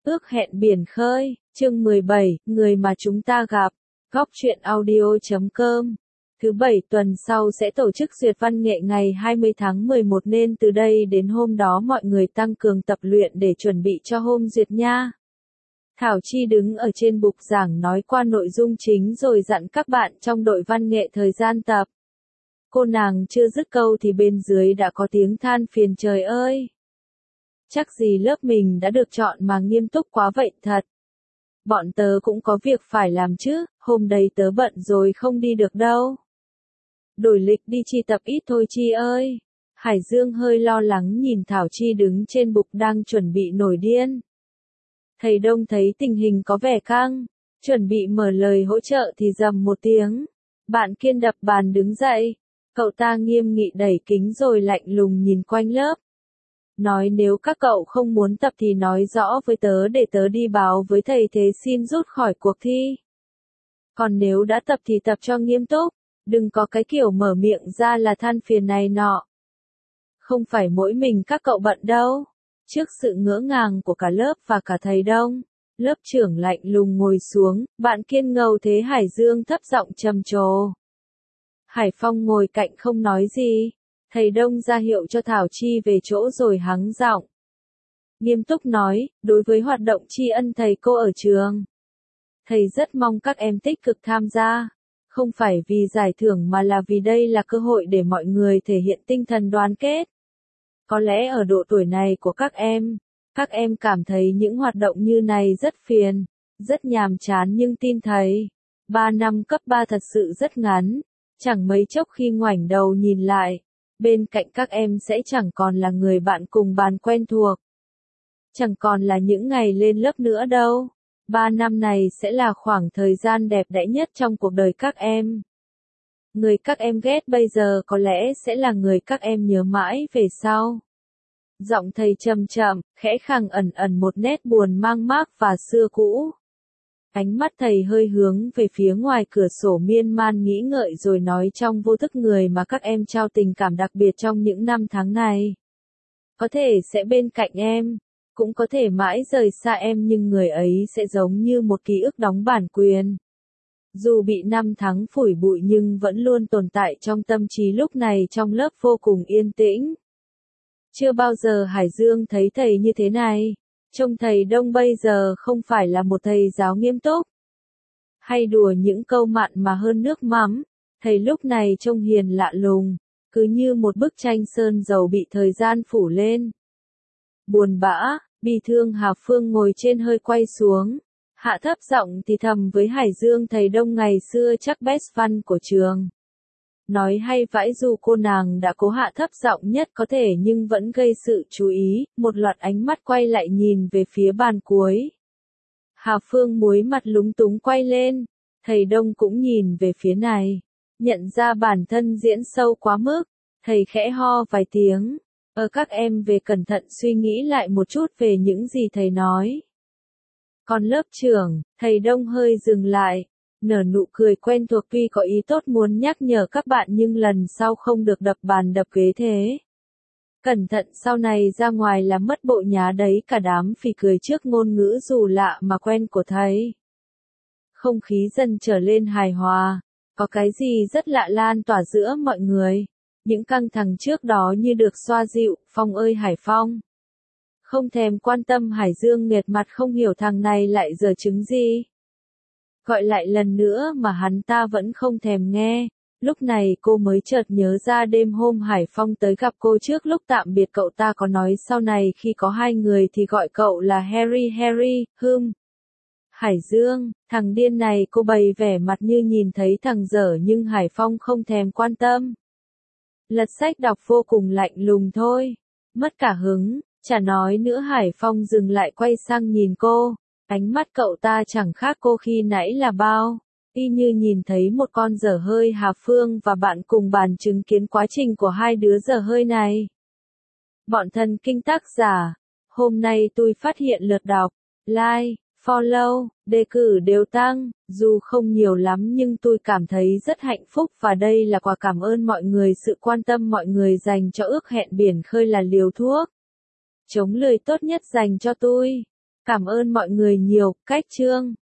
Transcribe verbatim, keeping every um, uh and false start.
Ước hẹn biển khơi, chương mười bảy, người mà chúng ta gặp, góc truyện audio chấm com. Thứ bảy tuần sau sẽ tổ chức duyệt văn nghệ ngày hai mươi tháng mười một nên từ đây đến hôm đó mọi người tăng cường tập luyện để chuẩn bị cho hôm duyệt nha. Thảo Chi đứng ở trên bục giảng nói qua nội dung chính rồi dặn các bạn trong đội văn nghệ thời gian tập. Cô nàng chưa dứt câu thì bên dưới đã có tiếng than phiền trời ơi. Chắc gì lớp mình đã được chọn mà nghiêm túc quá vậy thật. Bọn tớ cũng có việc phải làm chứ, hôm đấy tớ bận rồi không đi được đâu. Đổi lịch đi chi tập ít thôi Chi ơi. Hải Dương hơi lo lắng nhìn Thảo Chi đứng trên bục đang chuẩn bị nổi điên. Thầy Đông thấy tình hình có vẻ căng, chuẩn bị mở lời hỗ trợ thì rầm một tiếng. Bạn Kiên đập bàn đứng dậy, cậu ta nghiêm nghị đẩy kính rồi lạnh lùng nhìn quanh lớp. Nói nếu các cậu không muốn tập thì nói rõ với tớ để tớ đi báo với thầy thế xin rút khỏi cuộc thi. Còn nếu đã tập thì tập cho nghiêm túc, đừng có cái kiểu mở miệng ra là than phiền này nọ. Không phải mỗi mình các cậu bận đâu. Trước sự ngỡ ngàng của cả lớp và cả thầy Đông, lớp trưởng lạnh lùng ngồi xuống, bạn Kiên ngầu thế Hải Dương thấp giọng trầm trồ. Hải Phong ngồi cạnh không nói gì. Thầy Đông ra hiệu cho Thảo Chi về chỗ rồi hắng giọng. Nghiêm túc nói, đối với hoạt động tri ân thầy cô ở trường, thầy rất mong các em tích cực tham gia. Không phải vì giải thưởng mà là vì đây là cơ hội để mọi người thể hiện tinh thần đoàn kết. Có lẽ ở độ tuổi này của các em, các em cảm thấy những hoạt động như này rất phiền, rất nhàm chán nhưng tin thầy, ba năm cấp ba thật sự rất ngắn, chẳng mấy chốc khi ngoảnh đầu nhìn lại. Bên cạnh các em sẽ chẳng còn là người bạn cùng bàn quen thuộc. Chẳng còn là những ngày lên lớp nữa đâu. Ba năm này sẽ là khoảng thời gian đẹp đẽ nhất trong cuộc đời các em. Người các em ghét bây giờ có lẽ sẽ là người các em nhớ mãi về sau. Giọng thầy trầm chậm, khẽ khàng ẩn ẩn một nét buồn mang mác và xưa cũ. Ánh mắt thầy hơi hướng về phía ngoài cửa sổ miên man nghĩ ngợi rồi nói trong vô thức người mà các em trao tình cảm đặc biệt trong những năm tháng này. Có thể sẽ bên cạnh em, cũng có thể mãi rời xa em nhưng người ấy sẽ giống như một ký ức đóng bản quyền. Dù bị năm tháng phủi bụi nhưng vẫn luôn tồn tại trong tâm trí lúc này trong lớp vô cùng yên tĩnh. Chưa bao giờ Hải Dương thấy thầy như thế này. Trông thầy Đông bây giờ không phải là một thầy giáo nghiêm túc, hay đùa những câu mặn mà hơn nước mắm, thầy lúc này trông hiền lạ lùng, cứ như một bức tranh sơn dầu bị thời gian phủ lên. Buồn bã, bi thương Hà Phương ngồi trên hơi quay xuống, hạ thấp giọng thì thầm với Hải Dương thầy Đông ngày xưa chắc best fan của trường. Nói hay vãi dù cô nàng đã cố hạ thấp giọng nhất có thể nhưng vẫn gây sự chú ý, một loạt ánh mắt quay lại nhìn về phía bàn cuối. Hà Phương muối mặt lúng túng quay lên, thầy Đông cũng nhìn về phía này, nhận ra bản thân diễn sâu quá mức, thầy khẽ ho vài tiếng, ờ các em về cẩn thận suy nghĩ lại một chút về những gì thầy nói. Còn lớp trưởng, thầy Đông hơi dừng lại. Nở nụ cười quen thuộc tuy có ý tốt muốn nhắc nhở các bạn nhưng lần sau không được đập bàn đập ghế thế. Cẩn thận sau này ra ngoài là mất bộ nhá đấy cả đám phì cười trước ngôn ngữ dù lạ mà quen của thầy. Không khí dần trở lên hài hòa, có cái gì rất lạ lan tỏa giữa mọi người. Những căng thẳng trước đó như được xoa dịu, Phong ơi Hải Phong. Không thèm quan tâm Hải Dương nghệt mặt không hiểu thằng này lại giở trứng gì. Gọi lại lần nữa mà hắn ta vẫn không thèm nghe. Lúc này cô mới chợt nhớ ra đêm hôm Hải Phong tới gặp cô trước lúc tạm biệt cậu ta có nói sau này khi có hai người thì gọi cậu là Harry Harry, hưm. Hải Dương, thằng điên này cô bày vẻ mặt như nhìn thấy thằng dở nhưng Hải Phong không thèm quan tâm. Lật sách đọc vô cùng lạnh lùng thôi. Mất cả hứng, chả nói nữa Hải Phong dừng lại quay sang nhìn cô. Ánh mắt cậu ta chẳng khác cô khi nãy là bao, y như nhìn thấy một con dở hơi Hà Phương và bạn cùng bàn chứng kiến quá trình của hai đứa dở hơi này. Bọn thần kinh tác giả, hôm nay tôi phát hiện lượt đọc, like, follow, đề cử đều tăng, dù không nhiều lắm nhưng tôi cảm thấy rất hạnh phúc và đây là quà cảm ơn mọi người sự quan tâm mọi người dành cho ước hẹn biển khơi là liều thuốc chống lười tốt nhất dành cho tôi. Cảm ơn mọi người nhiều, cách chương.